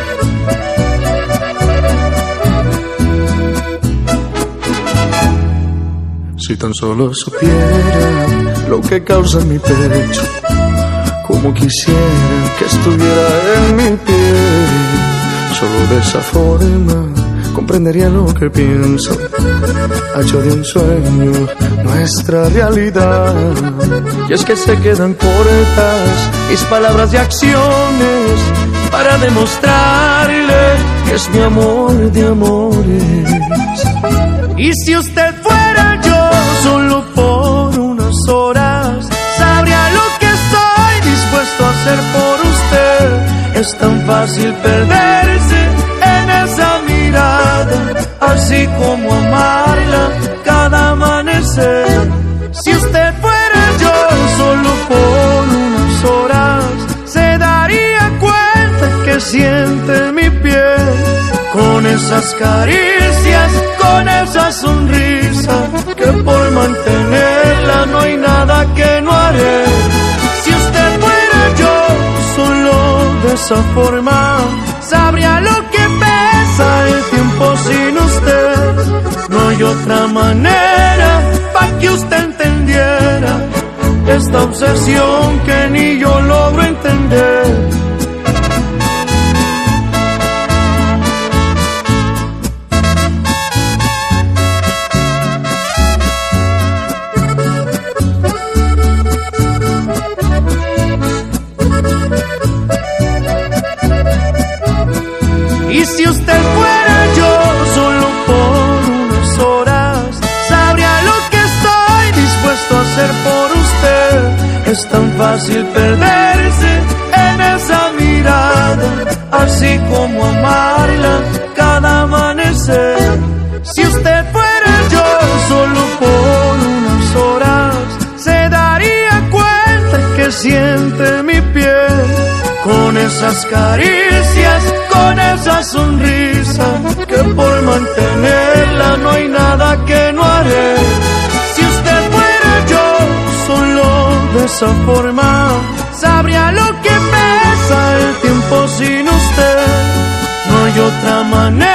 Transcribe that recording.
Si tan solo supiera lo que causa en mi pecho, como quisiera que estuviera en mi piel. Solo de esa forma comprendería lo que pienso. Ha hecho de un sueño nuestra realidad. Y es que se quedan cortas mis palabras y acciones para demostrarle que es mi amor de amores. Y si usted fuera yo, solo por unas horas, sabría lo que estoy dispuesto a hacer por usted. Es tan fácil perderse en esa mirada, así como amarla cada amanecer. Si usted fuera yo, solo por unas horas, se daría cuenta que siente mi piel, con esas caricias, con esa sonrisa, que por mantenerla no hay nada que no haré. Si usted fuera yo, solo de esa forma, sabría lo que pesa el tiempo sin usted. No hay otra manera para que usted entendiera esta obsesión que ni yo logro entender. Y si usted fuera yo, solo por unas horas, sabría lo que estoy dispuesto a hacer por usted. Es tan fácil perderse en esa mirada, así como amarla cada amanecer. Si usted fuera yo, solo por unas horas, se daría cuenta que siente mi piel, con esas caricias, con esa sonrisa, que por mantenerla no hay nada que no haré. Si usted fuera yo, solo de esa forma, sabría lo que pesa el tiempo sin usted. No hay otra manera